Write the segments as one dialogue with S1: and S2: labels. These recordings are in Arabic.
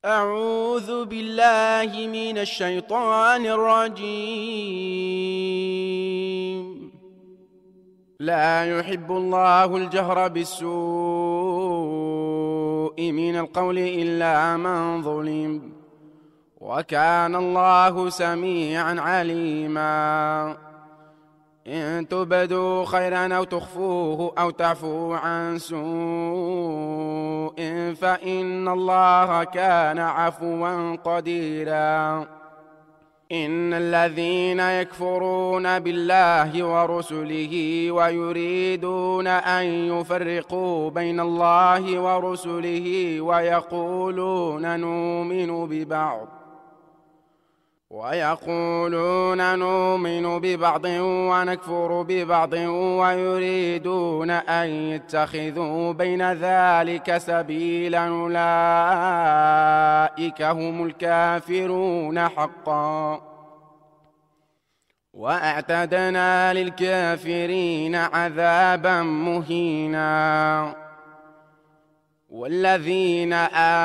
S1: أعوذ بالله من الشيطان الرجيم. لا يحب الله الجهر بالسوء من القول إلا من ظلم، وكان الله سميعا عليما. إن تبدوا خيرا أو تخفوه أو تعفوا عن سوء فإن الله كان عفوا قديرا. إن الذين يكفرون بالله ورسله ويريدون أن يفرقوا بين الله ورسله ويقولون نؤمن ببعض ونكفر ببعض ويريدون أن يتخذوا بين ذلك سبيلا أولئك هم الكافرون حقا، وأعتدنا للكافرين عذابا مهينا. والذين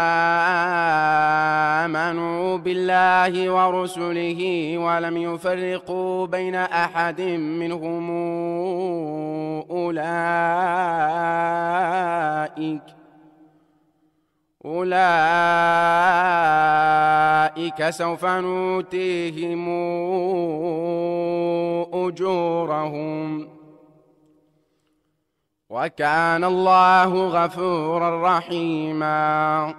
S1: آمنوا بالله ورسله ولم يفرقوا بين أحد منهم أولئك سوف نؤتيهم أجورهم، وكان الله غفورا رحيما.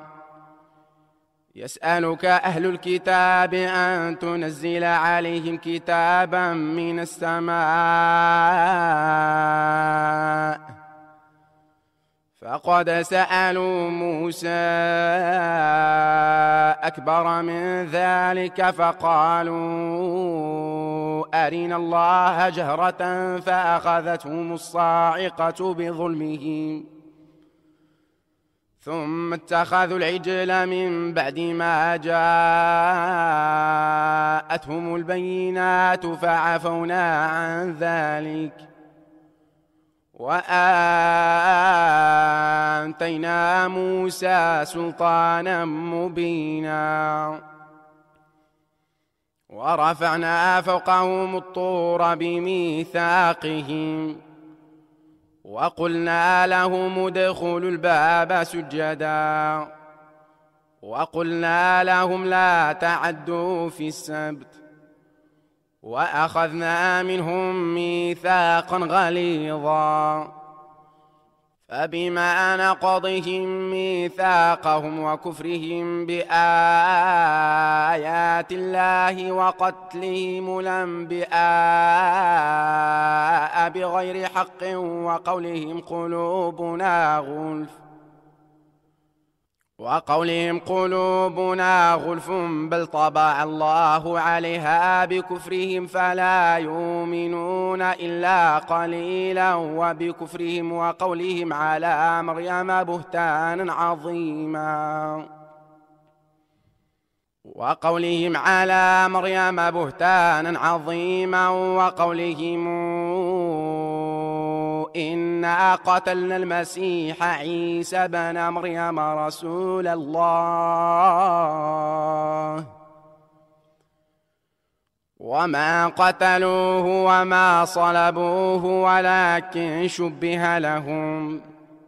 S1: يسألك أهل الكتاب أن تنزل عليهم كتابا من السماء، فقد سألوا موسى أكبر من ذلك فقالوا أرنا الله جهرة فأخذتهم الصاعقة بظلمهم، ثم اتخذوا العجل من بعد ما جاءتهم البينات فعفونا عن ذلك وآتينا موسى سلطانا مبينا. ورفعنا فوقهم الطور بميثاقهم وقلنا لهم ادخلوا الباب سجدا وقلنا لهم لا تعدوا في السبت، وأخذنا منهم ميثاقا غليظا. فبما نقضهم ميثاقهم وكفرهم بآيات الله وقتلهم الأنبياء بغير حق وقولهم قلوبنا غلف بل طبع الله عليها بكفرهم فلا يؤمنون إلا قليلا، وبكفرهم وقولهم على مريم بهتانا عظيما وقولهم إنا قتلنا المسيح عيسى بن مريم رسول الله وما قتلوه وما صلبوه ولكن شبه لهم،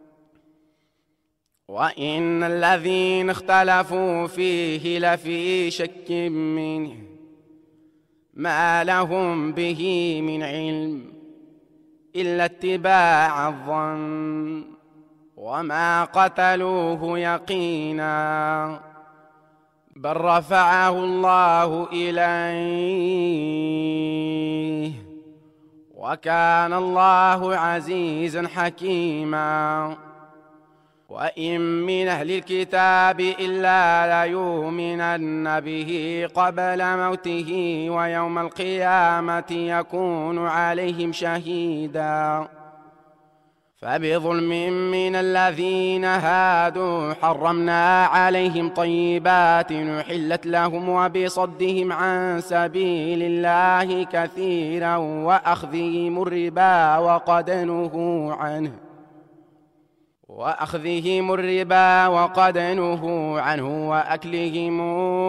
S1: وإن الذين اختلفوا فيه لفي شك منه ما لهم به من علم إلا اتباع الظن، وما قتلوه يقينا بل رفعه الله إليه، وكان الله عزيزا حكيما. وإن من أهل الكتاب إلا ليؤمنن به قبل موته ويوم القيامة يكون عليهم شهيدا. فبظلم من الذين هادوا حرمنا عليهم طيبات أحلت لهم وبصدهم عن سبيل الله كثيرا وأخذهم الربا وقد نهوا عنه وأخذهم الربا وقد نهوا عنه وأكلهم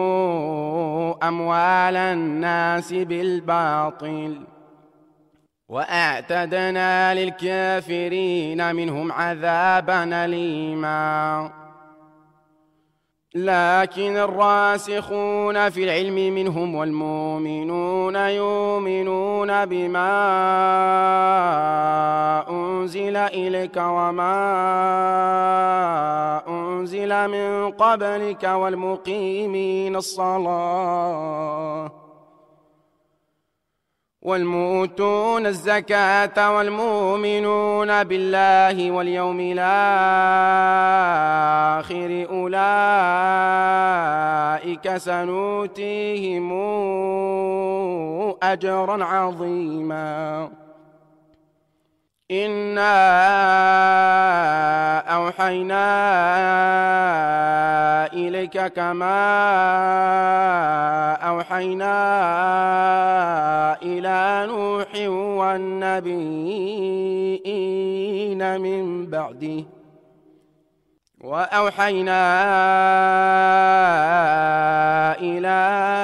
S1: أموال الناس بالباطل وأعتدنا للكافرين منهم عذابا أليما. لكن الراسخون في العلم منهم والمؤمنون يؤمنون بما أنزل إليك وما أنزل من قبلك والمقيمين الصلاة والمؤتون الزكاة والمؤمنون بالله واليوم الآخر أولئك سنؤتيهم أجرا عظيما. إنا أوحينا إليك كما أوحينا إلى نوح والنبيين من بعده وأوحينا إلى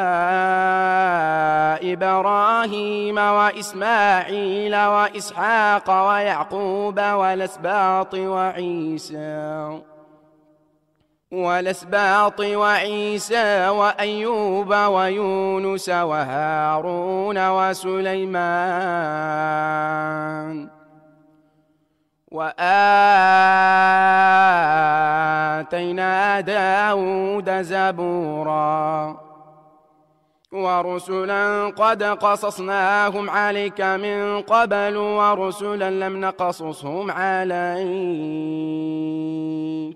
S1: إبراهيم وإسماعيل وإسحاق ويعقوب والأسباط وعيسى وأيوب ويونس وهارون وسليمان وآتينا داود زبورا ورسلا قد قصصناهم عليك من قبل ورسلا لم نقصصهم عليك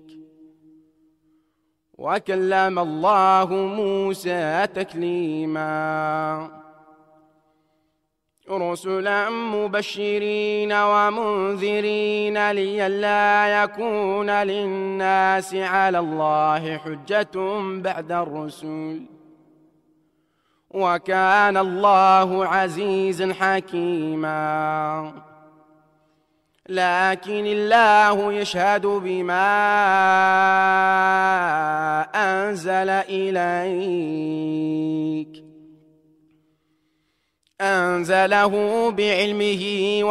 S1: وكلم الله موسى تكليما. رسلا مبشرين ومنذرين لئلا يكون للناس على الله حجة بعد الرسل وكان الله عزيزا حكيما. لكن الله يشهد بما أنزل إليك أنزله بعلمه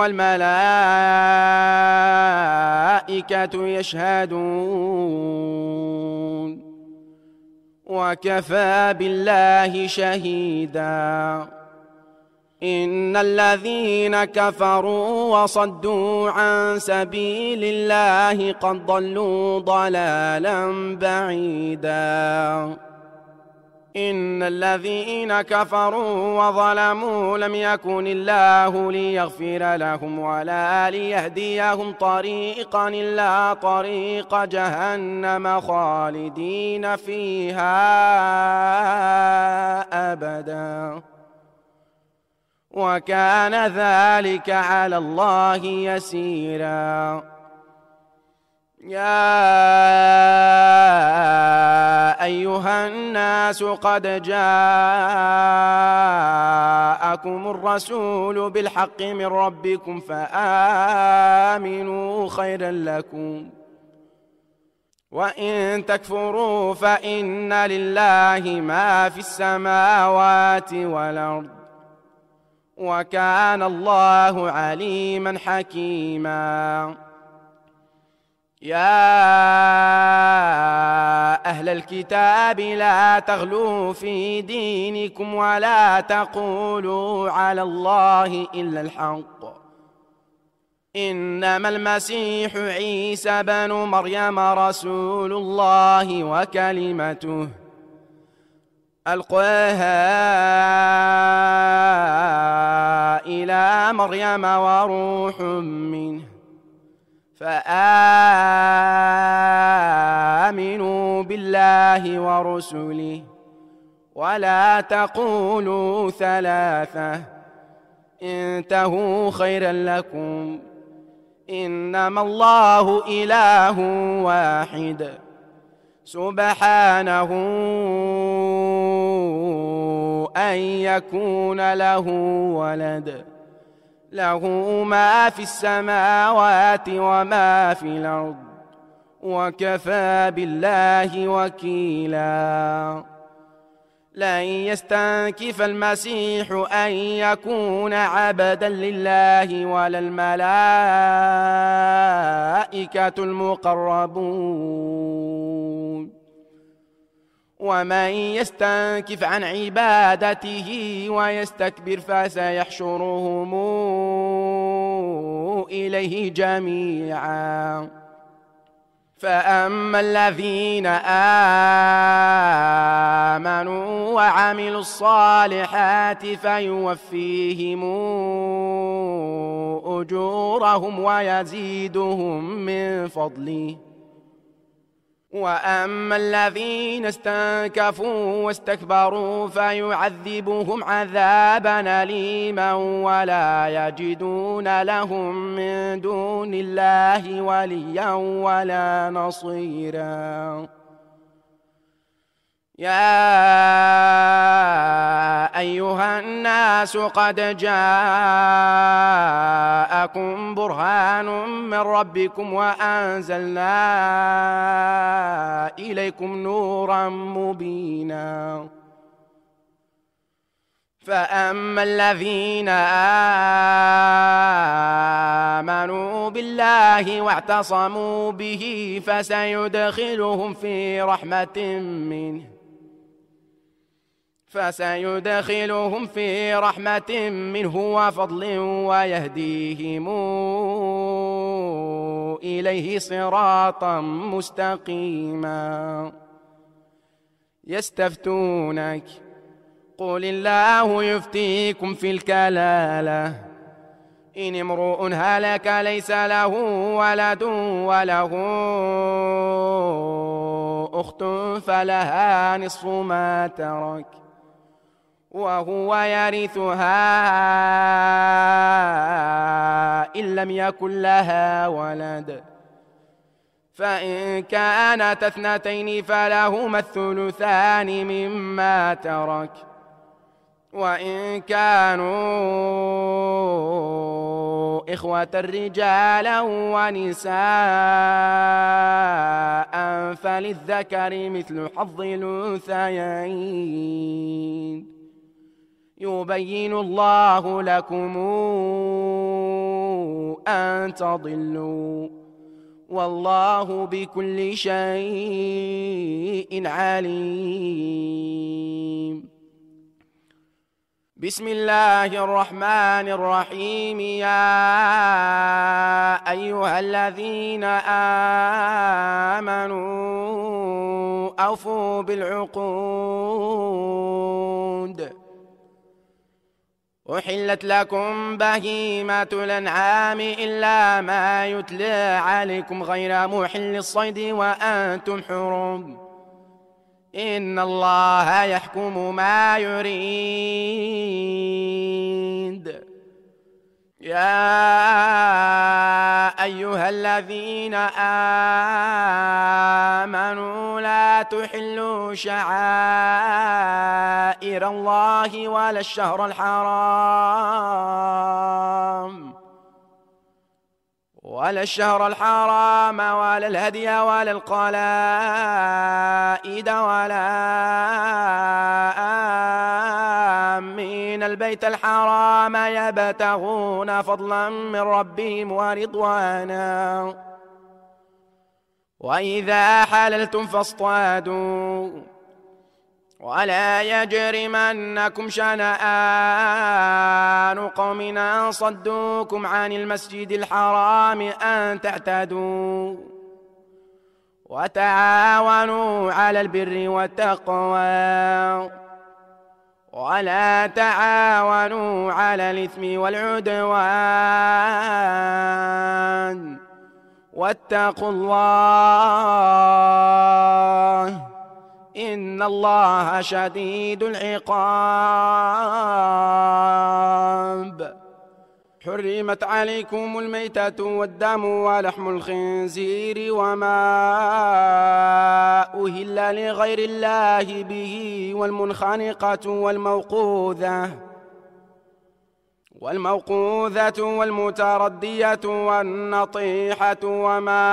S1: والملائكة يشهدون وكفى بالله شهيدا. إن الذين كفروا وصدوا عن سبيل الله قد ضلوا ضلالا بعيدا. إن الذين كفروا وظلموا لم يكن الله ليغفر لهم ولا ليهديهم طريقا إلا طريق جهنم خالدين فيها أبدا وكان ذلك على الله يسيرا. يا أيها الناس قد جاءكم الرسول بالحق من ربكم فآمنوا خيرا لكم وإن تكفروا فإن لله ما في السماوات والأرض وكان الله عليما حكيما. يا أهل الكتاب لا تغلوا في دينكم ولا تقولوا على الله إلا الحق إنما المسيح عيسى بن مريم رسول الله وكلمته ألقاها إلى مريم وروح منه فآمنوا بالله ورسله ولا تقولوا ثلاثة انتهوا خيرا لكم إنما الله إله واحد سبحانه أن يكون له ولد له ما في السماوات وما في الأرض وكفى بالله وكيلا. لن يستنكف المسيح أن يكون عبدا لله ولا الملائكة المقربون، ومن يستنكف عن عبادته ويستكبر فسيحشرهم إليه جميعا. فأما الذين آمنوا وعملوا الصالحات فيوفيهم أجورهم ويزيدهم من فضله، وأما الذين استنكفوا واستكبروا فيعذبهم عذابا أليما ولا يجدون لهم من دون الله وليا ولا نصيرا. يا أيها الناس قد جاءكم برهان من ربكم وأنزلنا إليكم نورا مبينا. فأما الذين آمنوا بالله واعتصموا به فسيدخلهم في رحمة منه وفضل ويهديهم إليه صراطا مستقيما. يستفتونك قل الله يفتيكم في الكلالة إن امرؤ هلك ليس له ولد وله أخت فلها نصف ما ترك وهو يرثها إن لم يكن لها ولد، فإن كانت اثنتين فلهما الثلثان مما ترك، وإن كانوا إخوة رجالا ونساء فللذكر مثل حظ الأنثيين. يبين الله لكم أن تضلوا والله بكل شيء عليم. بسم الله الرحمن الرحيم. يا أيها الذين آمنوا أوفوا بالعقود. أحلت لكم بهيمة الأنعام إلا ما يتلى عليكم غير محل الصيد وأنتم حرم، إن الله يحكم ما يريد. يا أيها الذين آمنوا لا تحلوا شعائر الله ولا الشهر الحرام ولا الهدي ولا القلائد ولا آمين البيت الحرام يبتغون فضلا من ربهم ورضوانا، وإذا حللتم فاصطادوا ولا يجرمنكم شنآن قوم أن صدوكم عن المسجد الحرام أن تعتدوا، وتعاونوا على البر والتقوى ولا تعاونوا على الإثم والعدوان، واتقوا الله إن الله شديد العقاب. حرمت عليكم الميتة والدم ولحم الخنزير وما أهل لغير الله به والمنخنقة والموقوذة والمتردية والنطيحة وما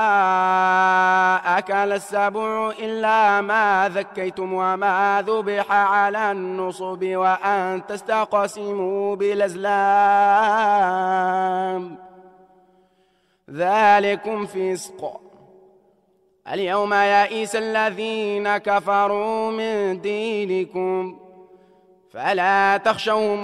S1: أكل السبع إلا ما ذكيتم وما ذبح على النصب وأن تستقسموا بالأزلام ذلكم فسق. اليوم يئس الذين كفروا من دينكم فلا تخشوهم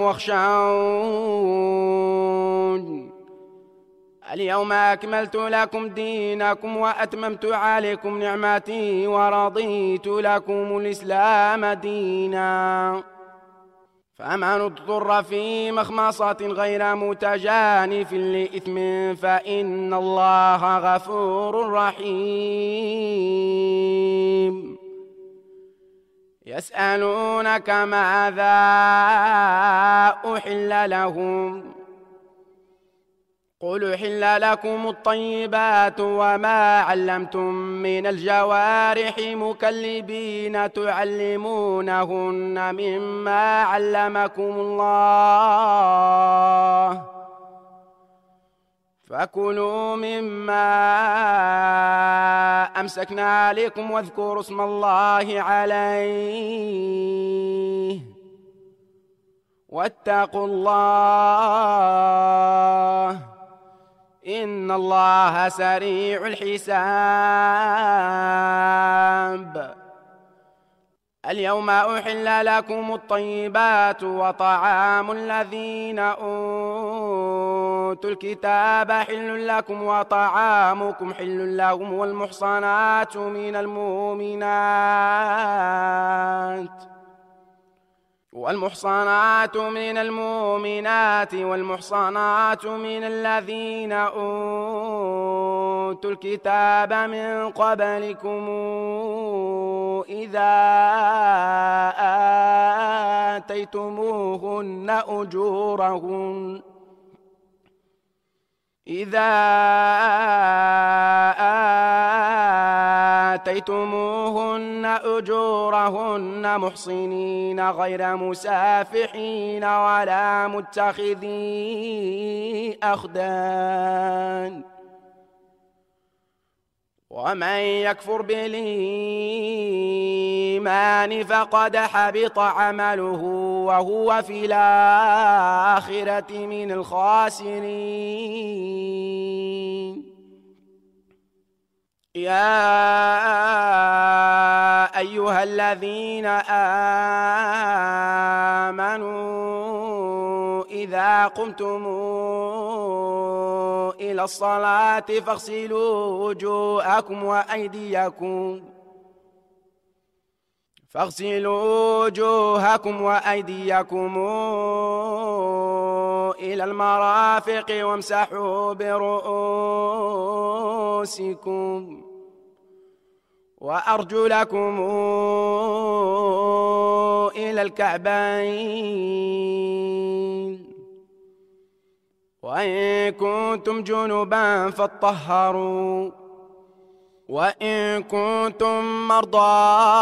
S1: واخشون. اليوم أكملت لكم دينكم وأتممت عليكم نعمتي ورضيت لكم الإسلام دينا. فمن اضطر في مخمصة غير متجانف لإثم فإن الله غفور رحيم. يسألونك ماذا أحل لهم قل أحل لكم الطيبات وما علمتم من الجوارح مكلبين تعلمونهن مما علمكم الله فكلوا مما أمسكنا عليكم واذكروا اسم الله عليه واتقوا الله إن الله سريع الحساب. اليوم أحل لكم الطيبات وطعام الذين أوتوا الكتاب حل لكم وطعامكم حل لهم والمحصنات من المؤمنات والمحصنات من الذين أوتوا الكتاب من قبلكم إذا آتيتموهن أجورهن محصنين غير مسافحين ولا متخذي أخدان. ومن يكفر بالإيمان فقد حبط عمله وهو في الآخرة من الخاسرين. يا أيها الذين آمنوا إذا قمتم إلى الصلاة فاغسلوا وجوهكم وأيديكم إلى المرافق وامسحوا برؤوسكم وأرجلكم إلى الكعبين وإن كنتم جنبا فاطهروا وإن كنتم مرضى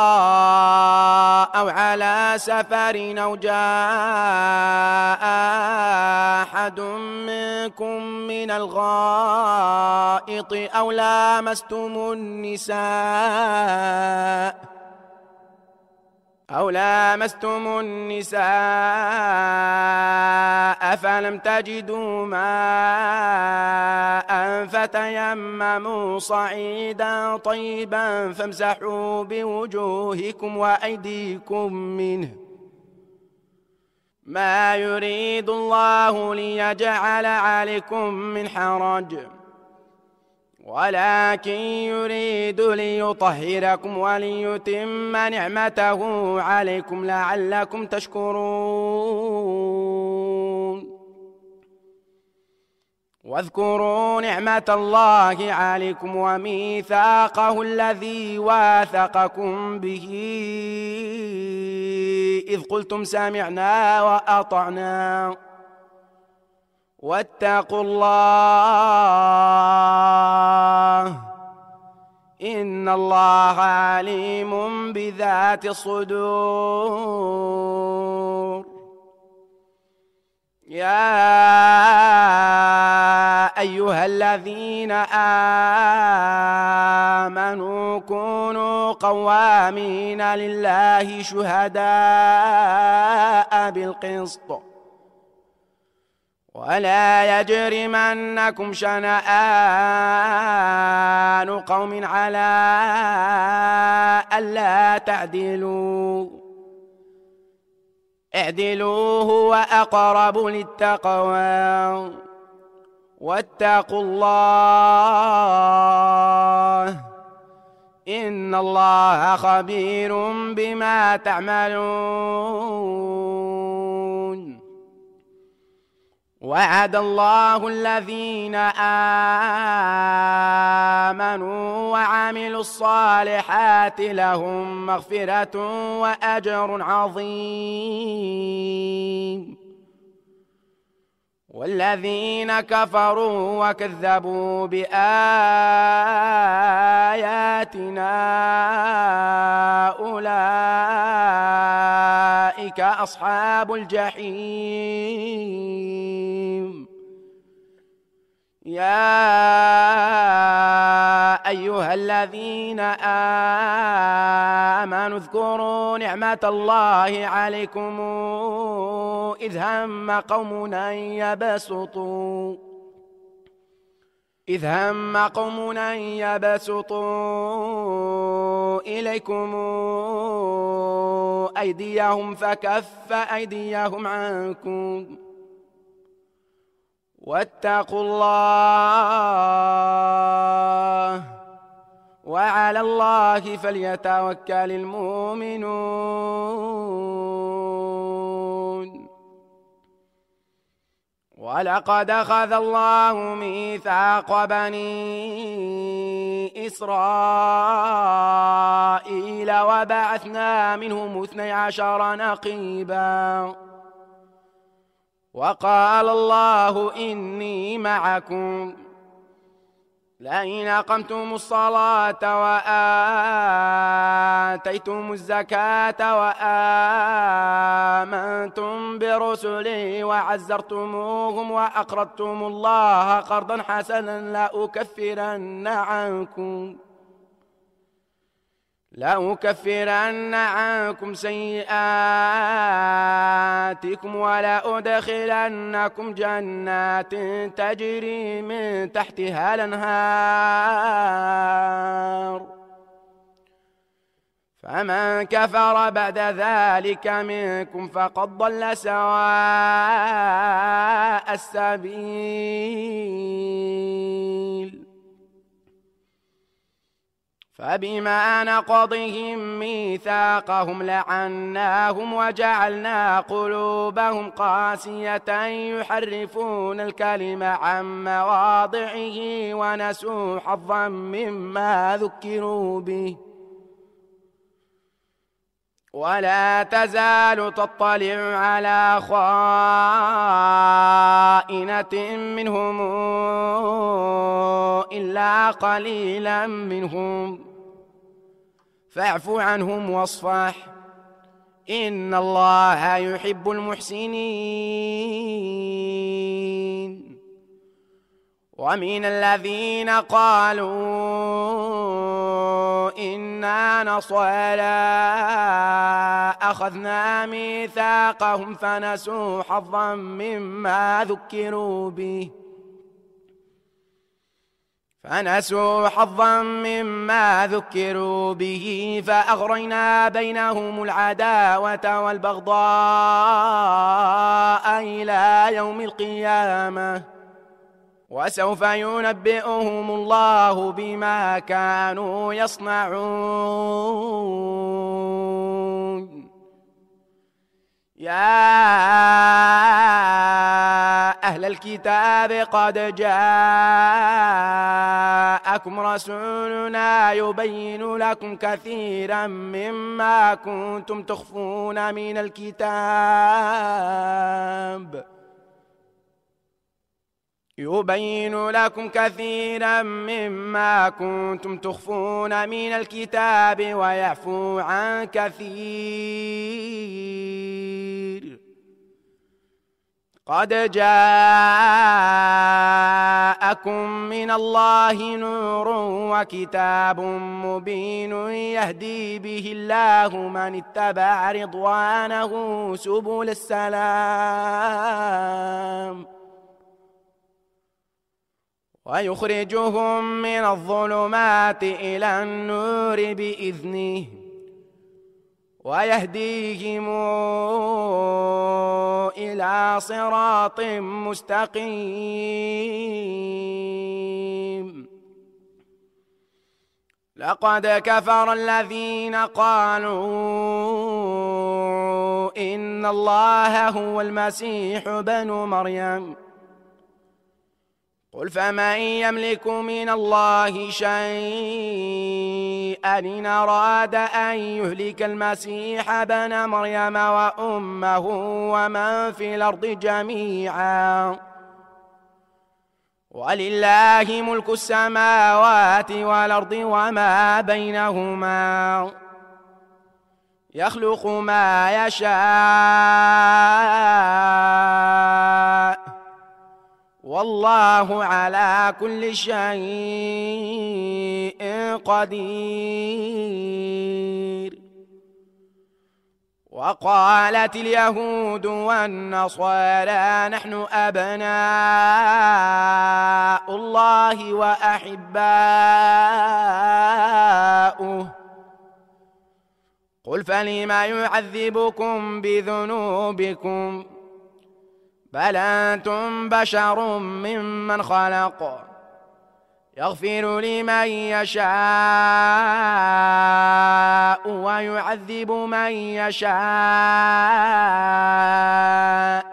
S1: أو على سفر أو جاء أحد منكم من الغائط أو لامستم النساء فلم تجدوا ماء فتيمموا صعيدا طيبا فامسحوا بوجوهكم وأيديكم منه ما يريد الله ليجعل عليكم من حرج ولكن يريد ليطهركم وليتم نعمته عليكم لعلكم تشكرون. واذكروا نعمة الله عليكم وميثاقه الذي واثقكم به إذ قلتم سمعنا وأطعنا واتقوا الله إن الله عليم بذات الصدور. يا أيها الذين آمنوا كونوا قوامين لله شهداء بالقسط ولا يجرمنكم شنآن قوم على ألا تعدلوا اعدلوا هو أقرب للتقوى واتقوا الله إن الله خبير بما تعملون. وعد الله الذين آمنوا وعملوا الصالحات لهم مغفرة وأجر عظيم. والذين كفروا وكذبوا بآياتنا أولئك أصحاب الجحيم. يا أيها الذين آمنوا اذكروا نعمة الله عليكم إذ هم قوم أن يبسطوا إليكم أيديهم فكف أيديهم عنكم واتقوا الله وعلى الله فليتوكل المؤمنون. ولقد أخذ الله ميثاق بني إسرائيل وبعثنا منهم 12 نقيبا وقال الله إني معكم لئن أقمتم الصلاة وآتيتم الزكاة وآمنتم برسلي وعزرتموهم وأقرضتم الله قرضا حسنا لأكفرن عنكم سيئاتكم ولأدخلنكم جنات تجري من تحتها الأنهار فمن كفر بعد ذلك منكم فقد ضل سواء السبيل. فبما نقضهم ميثاقهم لعناهم وجعلنا قلوبهم قاسية يحرفون الكلم عن مواضعه ونسوا حظا مما ذكروا به ولا تزال تطلع على خائنة منهم إلا قليلا منهم فاعف عنهم واصفح إن الله يحب المحسنين. ومن الذين قالوا إنا نصارى أخذنا ميثاقهم فنسوا حظا مما ذكروا به فأغرينا بينهم العداوة والبغضاء إلى يوم القيامة وسوف ينبئهم الله بما كانوا يصنعون. يا أهل الكتاب قد جاءكم رسولنا يبين لكم كثيرا مما كنتم تخفون من الكتاب ويعفو عن كثير. قد جاءكم من الله نور وكتاب مبين يهدي به الله من اتبع رضوانه سبل السلام ويخرجهم من الظلمات إلى النور بإذنه ويهديهم إلى صراط مستقيم. لقد كفر الذين قالوا إن الله هو المسيح ابن مريم قل فمن يملك من الله شيئا إن أراد أن يهلك المسيح ابن مريم وأمه ومن في الأرض جميعا ولله ملك السماوات والأرض وما بينهما يخلق ما يشاء والله على كل شيء قدير. وقالت اليهود والنصارى نحن أبناء الله وأحباؤه قل فلم يعذبكم بذنوبكم بل أنتم بشر ممن خلق يغفر لمن يشاء ويعذب من يشاء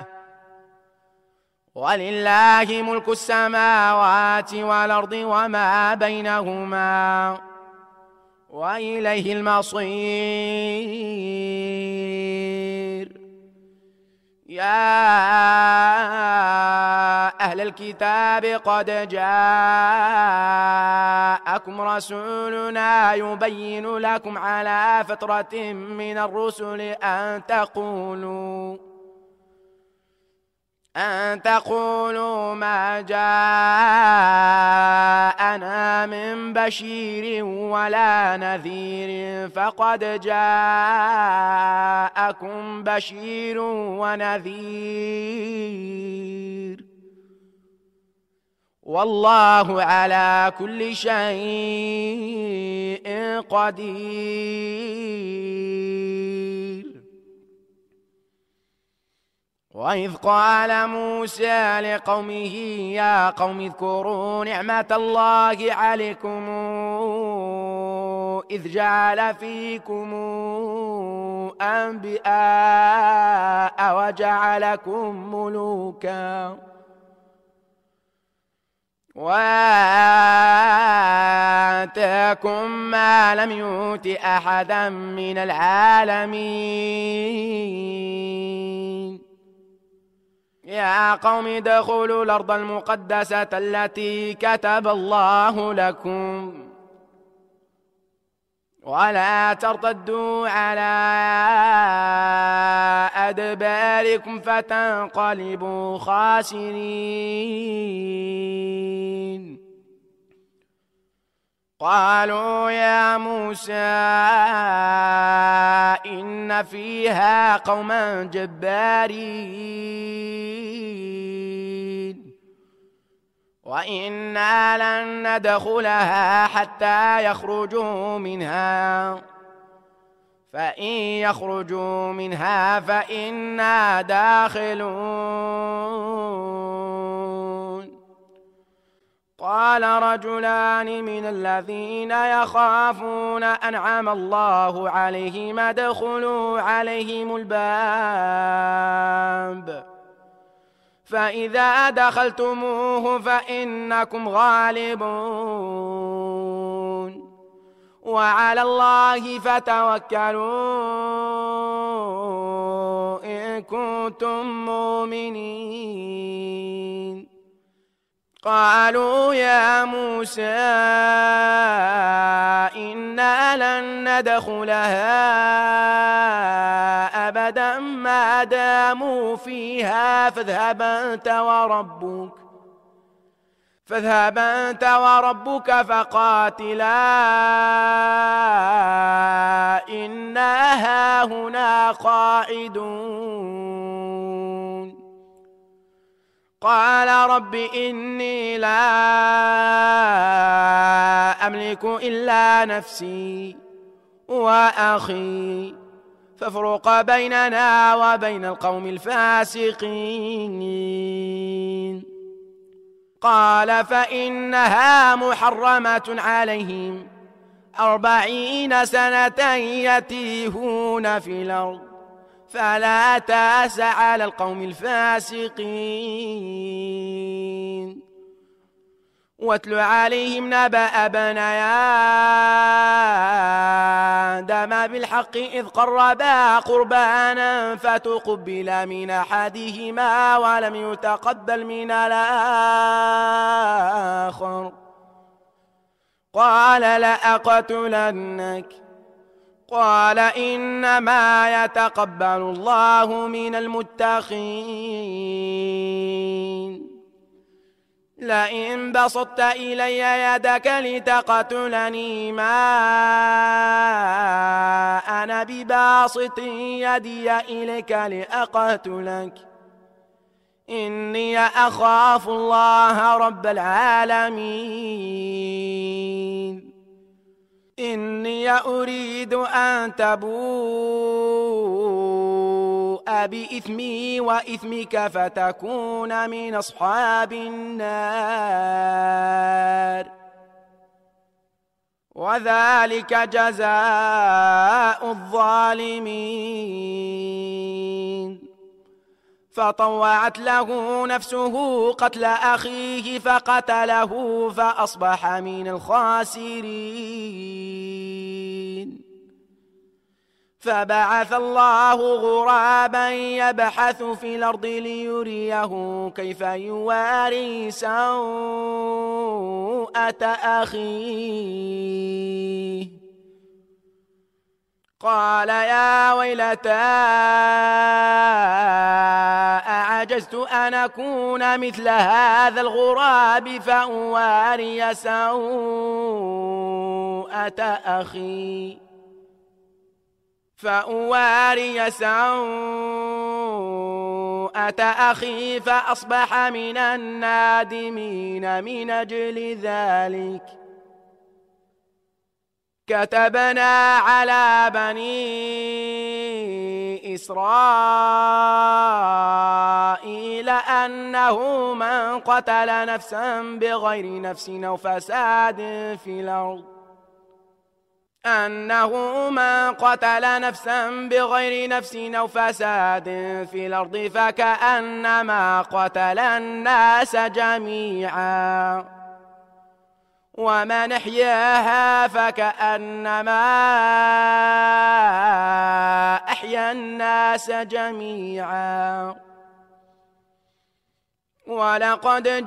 S1: ولله ملك السماوات والأرض وما بينهما وإليه المصير. يا أهل الكتاب قد جاءكم رسولنا يبين لكم على فترة من الرسل أن تقولوا ما جاءنا من بشير ولا نذير فقد جاءكم بشير ونذير والله على كل شيء قدير. وإذ قال موسى لقومه يا قوم اذكروا نعمة الله عليكم إذ جعل فيكم أنبياء وجعلكم ملوكا وآتاكم ما لم يؤت أحدا من العالمين. يا قوم ادخلوا الأرض المقدسة التي كتب الله لكم ولا ترتدوا على أدباركم فتنقلبوا خاسرين. قالوا يا موسى إن فيها قوما جبارين وإنا لن ندخلها حتى يخرجوا منها فإن يخرجوا منها فإنا داخلون. قال رجلان من الذين يخافون أنعم الله عليهم ادخلوا عليهم الباب فإذا دخلتموه فإنكم غالبون وعلى الله فتوكلوا إن كنتم مؤمنين. قالوا يا موسى إنا لن ندخلها أبدا ما داموا فيها فاذهب أنت وربك فقاتلا إنا هاهنا قاعدون. قال رب إني لا أملك إلا نفسي وأخي فافرق بيننا وبين القوم الفاسقين. قال فإنها محرمة عليهم 40 سنة يتيهون في الأرض فلا تأس على القوم الفاسقين. واتل عليهم نبأ ابني آدم بالحق إذ قربا قربانا فتقبل من أحدهما ولم يتقبل من الآخر قال لأقتلنك قال إنما يتقبل الله من المتقين. لئن بسطت إلي يدك لتقتلني ما أنا بباسط يدي إليك لأقتلك إني أخاف الله رب العالمين. إني أريد أن تبوء بإثمي وإثمك فتكون من أصحاب النار وذلك جزاء الظالمين. فطوعت له نفسه قتل أخيه فقتله فأصبح من الخاسرين. فبعث الله غرابا يبحث في الأرض ليريه كيف يواري سوءة أخيه. قال يا ويلتى أعجزت أن أكون مثل هذا الغراب فأواري سوءة أخي فأصبح من النادمين. من أجل ذلك كتبنا على بني إسرائيل أنه من قتل نفسا بغير نفس أو فساد في الأرض فكأنما قتل الناس جميعا ومن أحياها فكأنما أحيا الناس جميعا. ولقد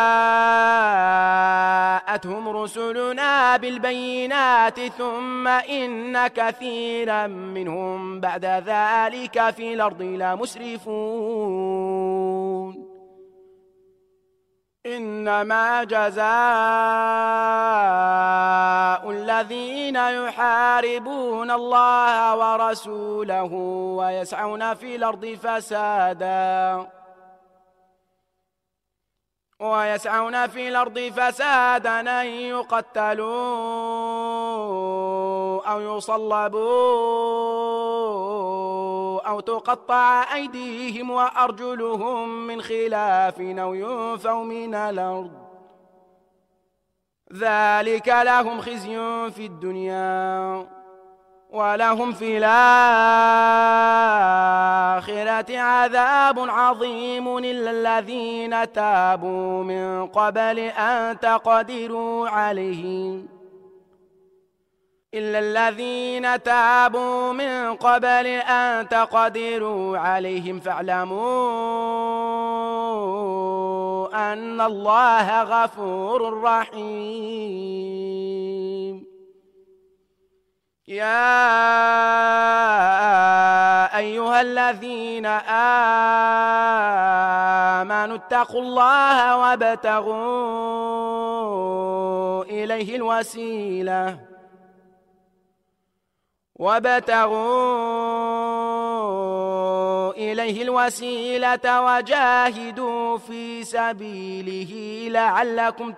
S1: جاءتهم رسلنا بالبينات ثم إن كثيرا منهم بعد ذلك في الأرض لمسرفون. إنما جزاء الذين يحاربون الله ورسوله ويسعون في الأرض فسادا أن يقتلوا أو يصلبوا أو تقطع أيديهم وأرجلهم من خلاف أو ينفوا من الأرض ذلك لهم خزي في الدنيا ولهم في الآخرة عذاب عظيم إلا الذين تابوا من قبل أن تقدروا عليهم فاعلموا أن الله غفور رحيم. يا أيها الذين آمنوا اتقوا الله وابتغوا إليه الوسيلة وجاهدوا في سبيله لعلكم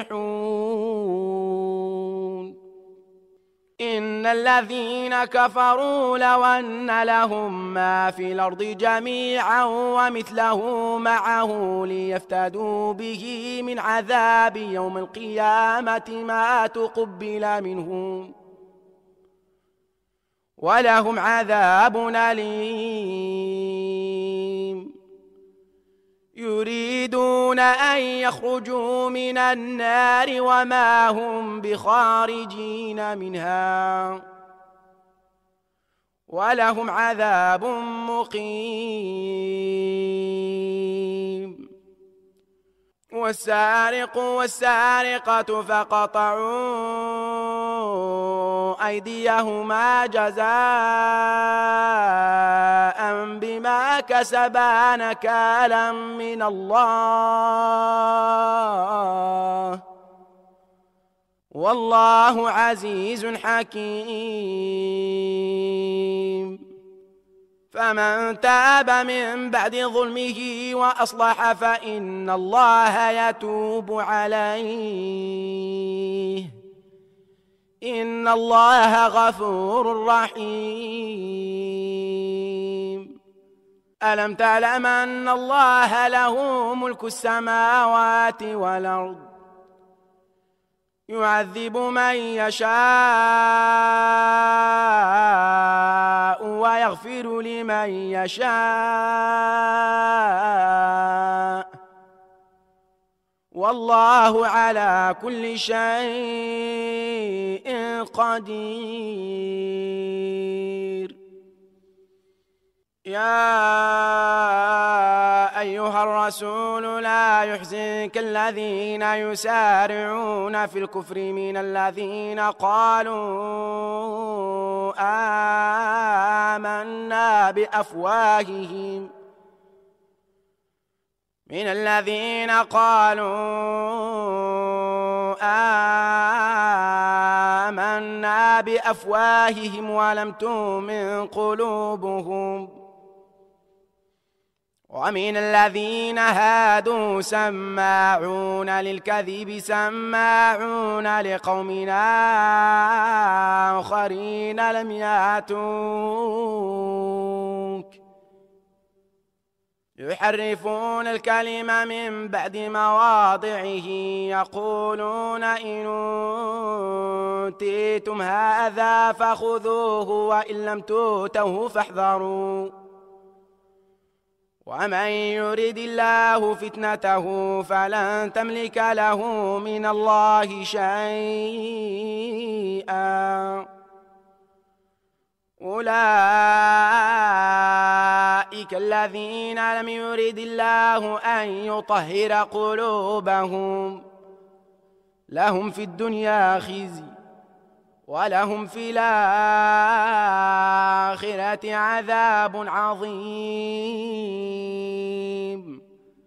S1: تفلحون. إن الذين كفروا لو أن لهم ما في الأرض جميعا ومثله معه ليفتدوا به من عذاب يوم القيامة ما تقبل منهم ولهم عذاب أليم. يريدون أن يخرجوا من النار وما هم بخارجين منها ولهم عذاب مقيم. والسارق والسارقة فقطعوا أيديهما جزاء بما كسبا نكالا من الله والله عزيز حكيم. فمن تاب من بعد ظلمه وأصلح فإن الله يتوب عليه إن الله غفور رحيم. ألم تعلم أن الله له ملك السماوات والأرض يعذب من يشاء ويغفر لمن يشاء والله على كل شيء قدير. يا أيها الرسول لا يحزنك الذين يسارعون في الكفر من الذين قالوا آمنا بأفواههم ولم تؤمن قلوبهم. ومن الذين هادوا سماعون للكذب سماعون لقوم آخرين لم يأتوك يحرفون الكلم من بعد مواضعه يقولون إن أوتيتم هذا فخذوه وإن لم تؤتوه فاحذروا ومن يرد الله فتنته فلن تملك له من الله شيئا. أولئك الذين لم يرد الله أن يطهر قلوبهم لهم في الدنيا خزي ولهم في الآخرة عذاب عظيم.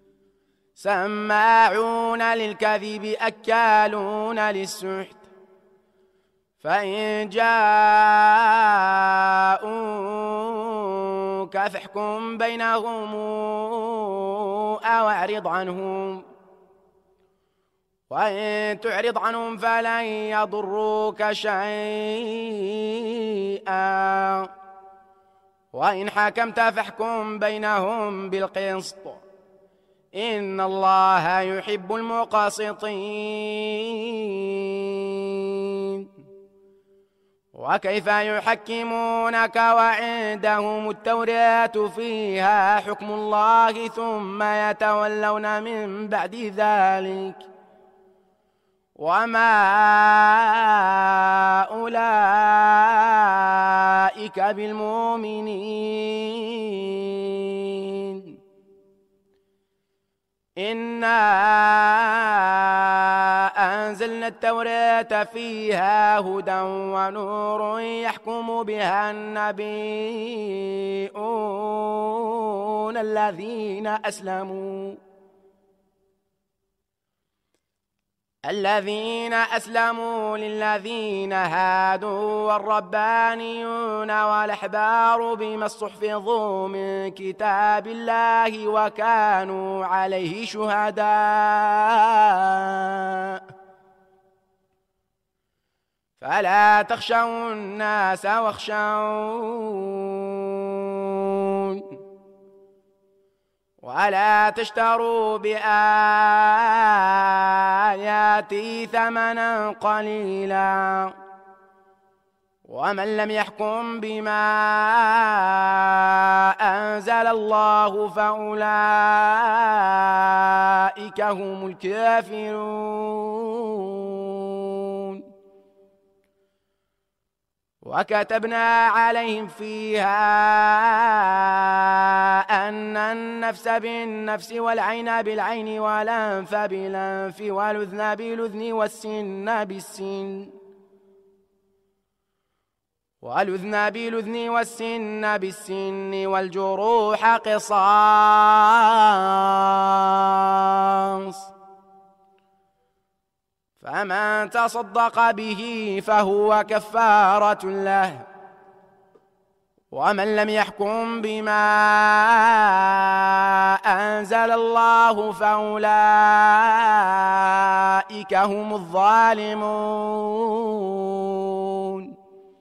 S1: سماعون للكذب أكالون للسحت فإن جاءوك فاحكم بينهم أو أعرض عنهم وإن تعرض عنهم فلن يضروك شيئا وإن حكمت فاحكم بينهم بالقسط إن الله يحب المقسطين. وكيف يحكمونك وعندهم التوراة فيها حكم الله ثم يتولون من بعد ذلك وما أولئك بالمؤمنين. إنا أنزلنا التوراة فيها هدى ونور يحكم بها النبيون يخشون الذين أسلموا للذين هادوا والربانيون والأحبار بما استحفظوا من كتاب الله وكانوا عليه شهداء فلا تخشوا الناس واخشون ولا تشتروا بآياتي ثمنا قليلا ومن لم يحكم بما أنزل الله فأولئك هم الكافرون وكتبنا عليهم فيها أن النفس بالنفس والعين بالعين والأنف بالأنف والأذن بالأذن والسن بالسن والجروح قصاص فمن تصدق به فهو كفارة له ومن لم يحكم بما أنزل الله فأولئك هم الظالمون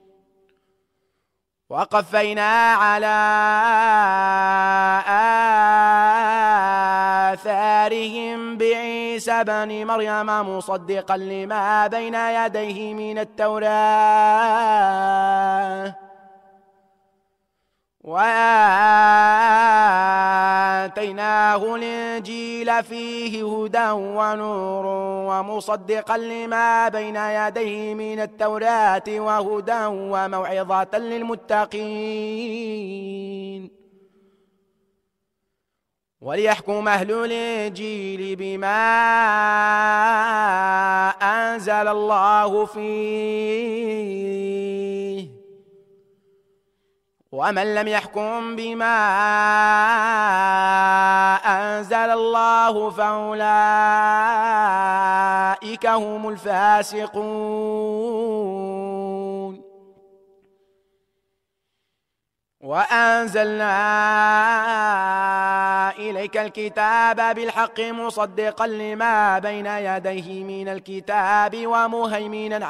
S1: وقفينا على آثارهم بعيسى بن مريم مصدقا لما بين يديه من التوراة وآتيناه الإنجيل فيه هدى ونور ومصدقا لما بين يديه من التوراة وهدى وموعظة للمتقين وليحكم أهل الإنجيل بما أنزل الله فيه ومن لم يحكم بما أنزل الله فأولئك هم الفاسقون وأنزلنا إليك الكتاب بالحق مصدقا لما بين يديه من الكتاب ومهيمنا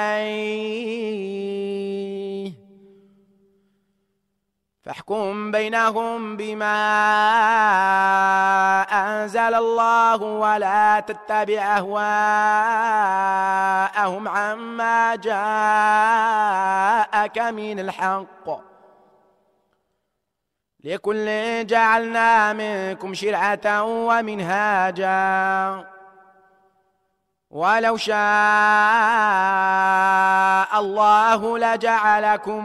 S1: عليه فاحكم بينهم بما أنزل الله ولا تتبع أهواءهم عما جاءك من الحق لكل جعلنا منكم شرعة ومنهاجا ولو شاء الله لجعلكم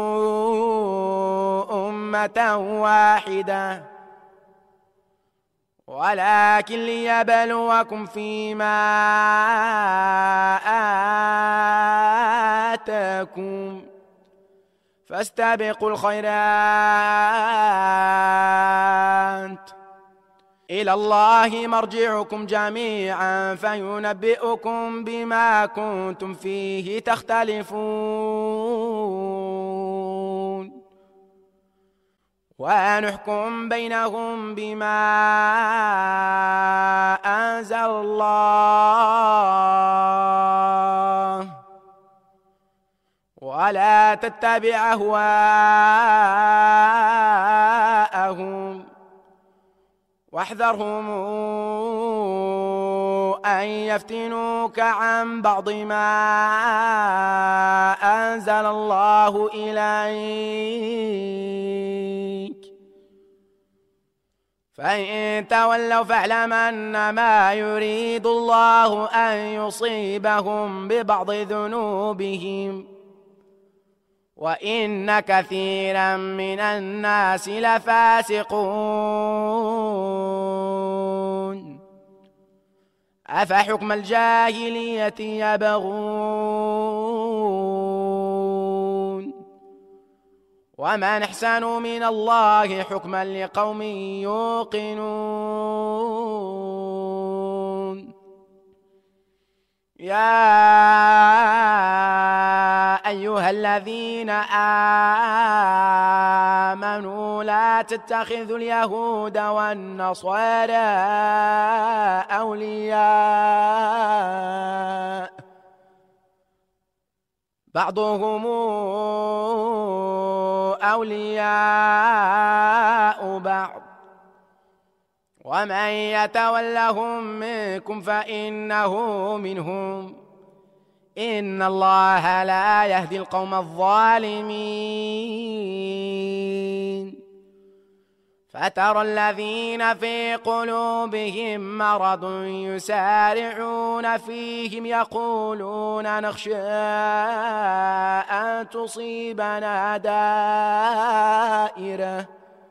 S1: أمة واحدة ولكن ليبلوكم فيما آتاكم فاستبقوا الخيرات إلى الله مرجعكم جميعا فينبئكم بما كنتم فيه تختلفون ونحكم بينهم بما أنزل الله ولا تتبع أهواءهم واحذرهم أن يفتنوك عن بعض ما أنزل الله إليك فإن تولوا فاعلم أنما يريد الله أن يصيبهم ببعض ذنوبهم وإن كثيرا من الناس لفاسقون أفحكم الجاهلية يبغون ومن أحسن من الله حكما لقوم يوقنون. يا أيها الذين آمنوا لا تتخذوا اليهود والنصارى أولياء بعضهم أولياء بعض ومن يتولهم منكم فإنه منهم إن الله لا يهدي القوم الظالمين. فترى الذين في قلوبهم مرض يسارعون فيهم يقولون نخشى أن تصيبنا دائرة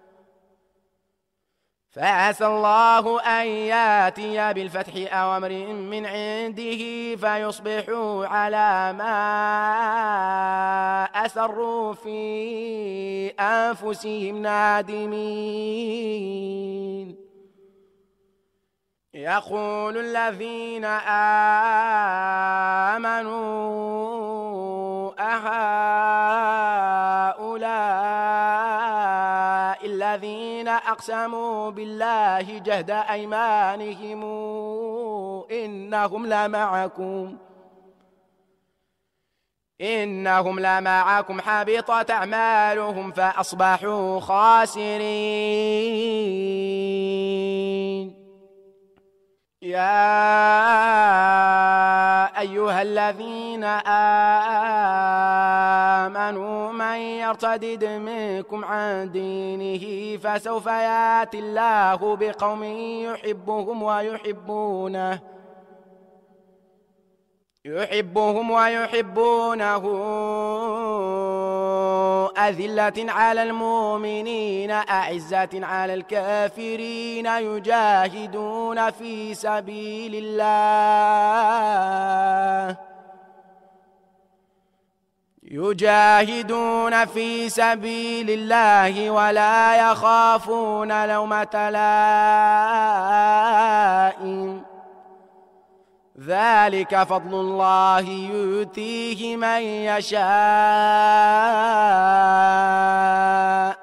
S1: فعسى الله أن ياتي بالفتح أو أمر من عنده فيصبحوا على ما أسروا في أنفسهم نادمين. يقول الذين آمنوا أهؤلاء الذين أقسموا بالله جهد أيمانهم إنهم لمعكم حبطت أعمالهم فأصبحوا خاسرين. يا أيها الذين آمنوا من يرتد منكم عن دينه فسوف يأتي الله بقوم يحبهم ويحبونه أذلة على المؤمنين أعزة على الكافرين يجاهدون في سبيل الله ولا يخافون لومة لائم ذلك فضل الله يؤتيه من يشاء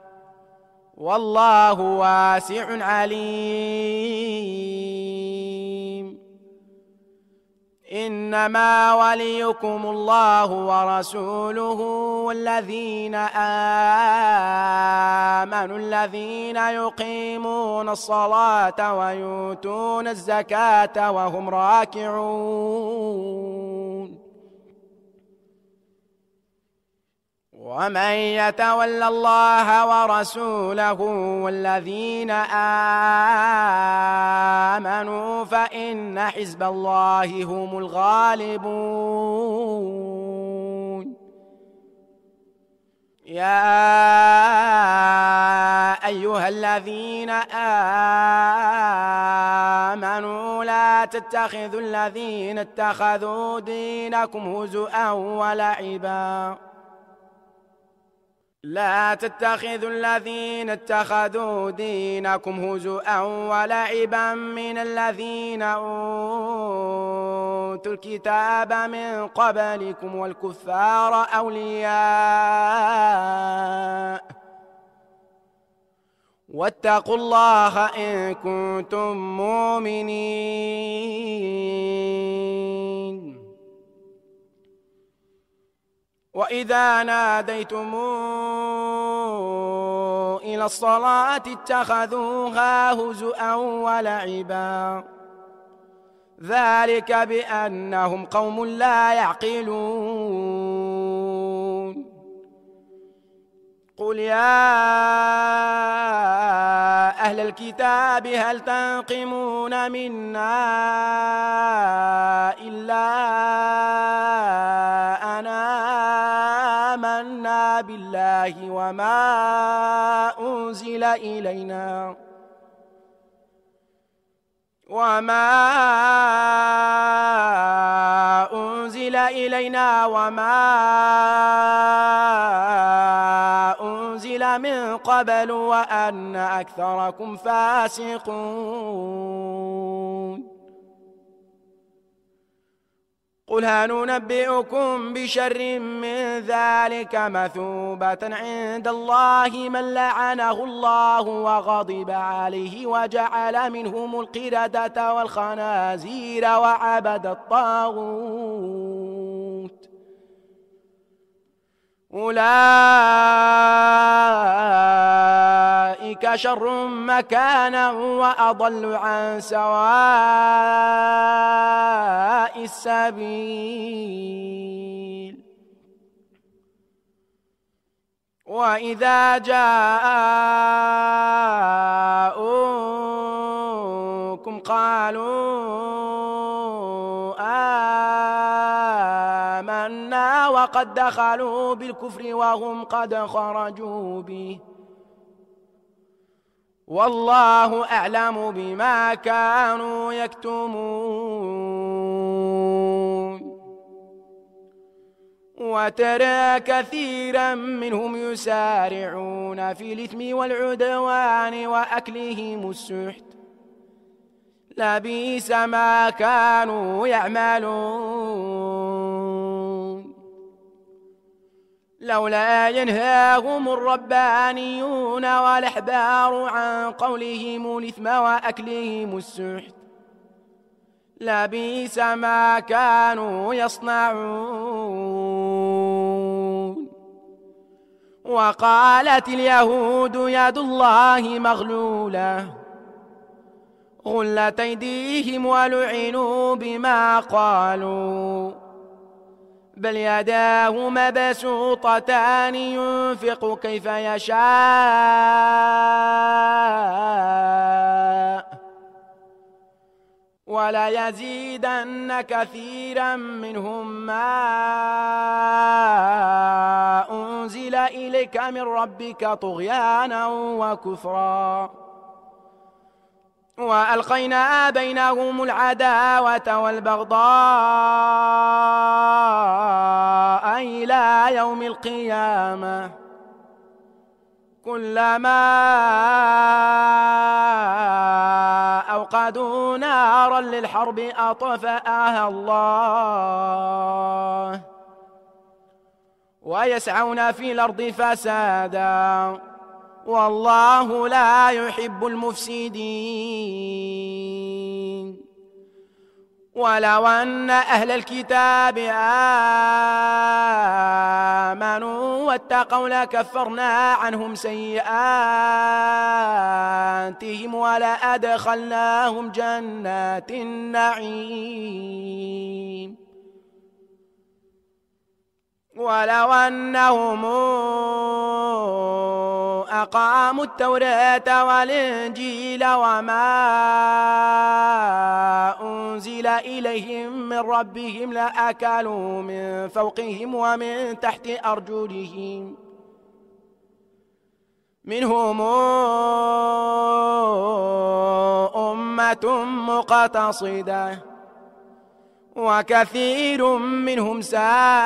S1: والله واسع عليم. إنما وليكم الله ورسوله والذين آمنوا الذين يقيمون الصلاة ويؤتون الزكاة وهم راكعون. ومن يتول الله ورسوله والذين آمنوا فإن حزب الله هم الغالبون. يا أيها الذين آمنوا لا تتخذوا الذين اتخذوا دينكم هزؤا ولعبا من الذين أوتوا الكتاب من قبلكم والكفار أولياء واتقوا الله إن كنتم مؤمنين. وإذا ناديتم إلى الصلاة اتخذوها هزؤا ولعبا ذلك بأنهم قوم لا يعقلون. قل يا أهل الكتاب هل تنقمون منا إلا أن آمنا بالله وما أنزل إلينا وما من قبل وأن أكثركم فاسقون. قل هل ننبئكم بشر من ذلك مثوبة عند الله من لعنه الله وغضب عليه وجعل منهم القردة والخنازير وعبد الطاغوت أولئك شر مكانا وأضل عن سواء السبيل. وإذا جاءوكم قالوا آمنا وقد دخلوا بالكفر وهم قد خرجوا به والله أعلم بما كانوا يكتمون. وترى كثيرا منهم يسارعون في الإثم والعدوان وأكلهم السحت لبئس ما كانوا يعملون. لولا ينهاهم الربانيون والأحبار عن قولهم الإثم وأكلهم السحت لبئس ما كانوا يصنعون. وقالت اليهود يد الله مغلولة غلت أيديهم ولعنوا بما قالوا بل يداه مبسوطتان ينفق كيف يشاء ولا يزيدن كثيرا منهم ما أنزل إليك من ربك طغيانا وكفرا وألقينا بينهم العداوة والبغضاء إلى يوم القيامة كلما أوقدوا نارا للحرب أطفأها الله ويسعون في الأرض فسادا والله لا يحب المفسدين. ولو أن أهل الكتاب آمنوا واتقوا لكفرنا عنهم سيئاتهم ولأدخلناهم جنات النعيم. ولو أنهم أقاموا التوراة والإنجيل وما أنزل إليهم من ربهم لأكلوا من فوقهم ومن تحت أرجلهم منهم أمة مقتصدة وكثير منهم ساء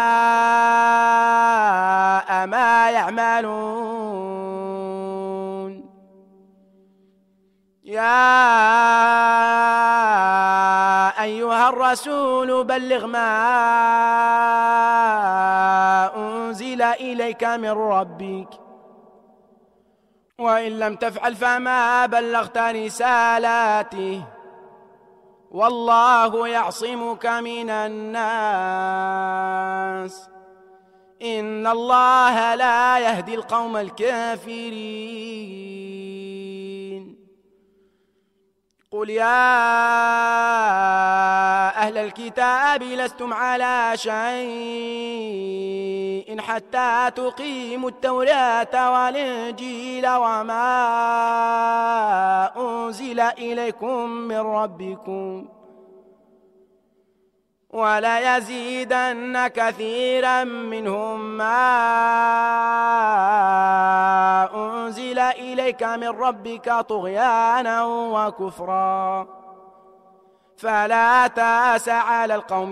S1: ما يعملون. يا أيها الرسول بلغ ما أنزل إليك من ربك وإن لم تفعل فما بلغت رسالاته والله يعصمك من الناس إن الله لا يهدي القوم الكافرين. قل يا أهل الكتاب لستم على شيء حتى تقيموا التوراة والإنجيل وما أنزل إليكم من ربكم ولا يزيدن كثيرا منهم ما أنزل إليك من ربك طغيانا وكفرا فلا تأس على القوم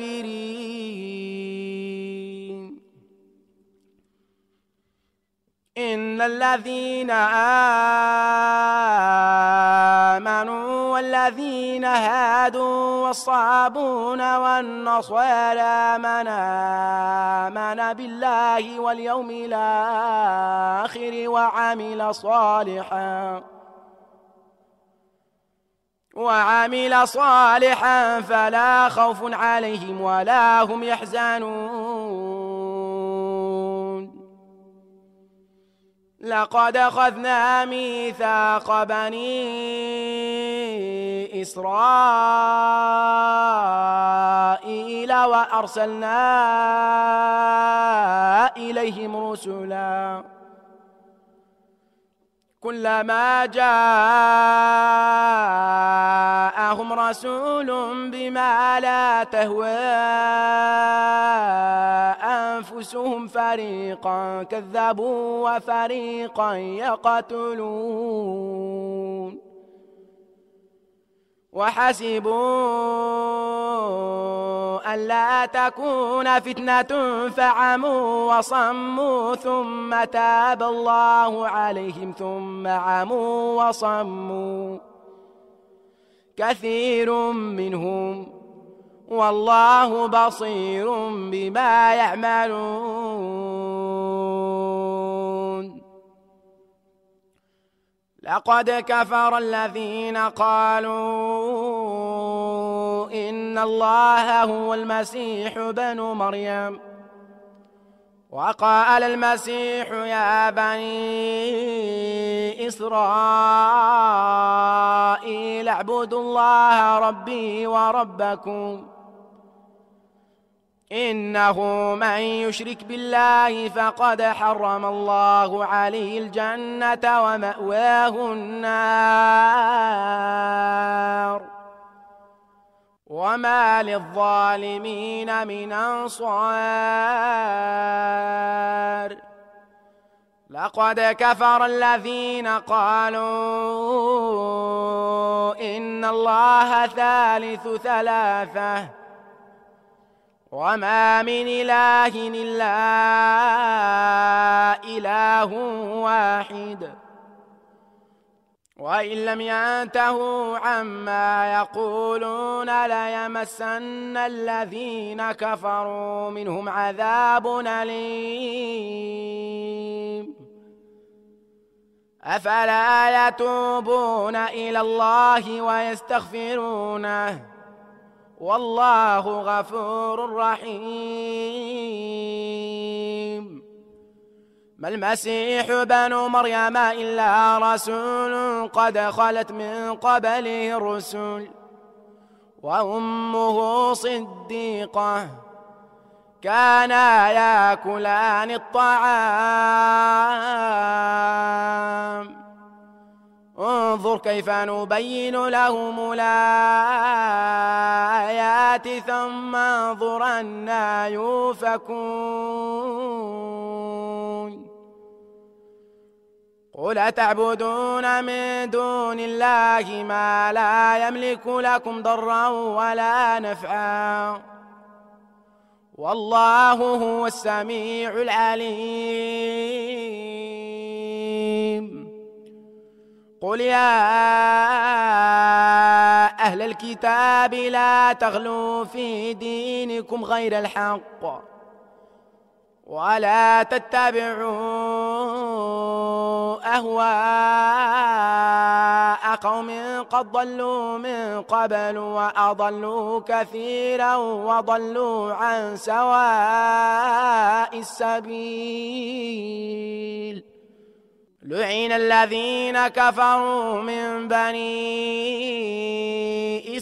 S1: الكافرين. إن الذين آمنوا والذين هادوا والصابون والنصارى من آمن بالله واليوم الآخر وعمل صالحا فلا خوف عليهم ولا هم يحزنون. لقد أخذنا ميثاق بني إسرائيل وأرسلنا إليهم رسلا كلما جاءهم رسول بما لا تهوى أنفسهم فريقا كذبوا وفريقا يقتلون وحسبوا ألا تكون فتنة فعموا وصموا ثم تاب الله عليهم ثم عموا وصموا كثير منهم والله بصير بما يعملون. لقد كفر الذين قالوا إن الله هو المسيح ابن مريم وقال المسيح يا بني إسرائيل اعبدوا الله ربي وربكم إنه من يشرك بالله فقد حرم الله عليه الجنة ومأواه النار وما للظالمين من أنصار. لقد كفر الذين قالوا إن الله ثالث ثلاثة وما من إله إلا إله واحد وإن لم ينتهوا عما يقولون ليمسن الذين كفروا منهم عذاب أليم. أفلا يتوبون إلى الله ويستغفرونه والله غفور رحيم. ما المسيح ابن مريم إلا رسول قد خلت من قبله الرسل وأمه صديقة كانا يأكلان الطعام انظر كيف نبين لهم الآيات ثم انظر أنى يؤفكون. قل أتعبدون من دون الله ما لا يملك لكم ضرا ولا نفعا والله هو السميع العليم. قل يا أهل الكتاب لا تغلوا في دينكم غير الحق ولا تتبعوا أهواء قوم قد ضلوا من قبل وأضلوا كثيرا وضلوا عن سواء السبيل. لعن الذين كفروا من بني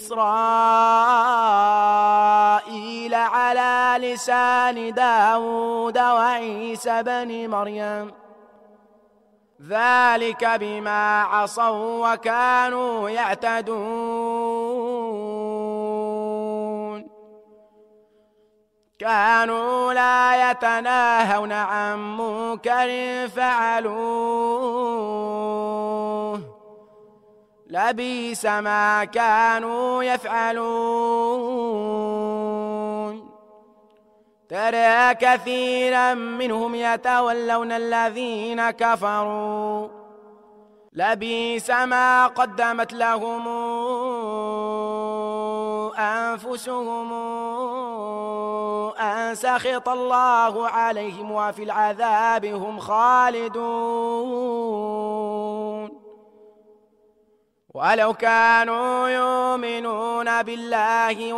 S1: إسرائيل على لسان داود وعيسى بن مريم ذلك بما عصوا وكانوا يعتدون كانوا لا يتناهون عن منكر فعلوه لبئس ما كانوا يفعلون. ترى كثيرا منهم يتولون الذين كفروا لبئس ما قدمت لهم أنفسهم أن سخط الله عليهم وفي العذاب هم خالدون ولو كانوا يؤمنون بالله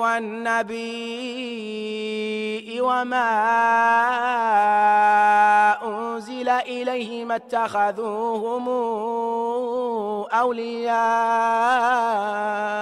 S1: والنبي وما أنزل إليه ما اتخذوهم أولياء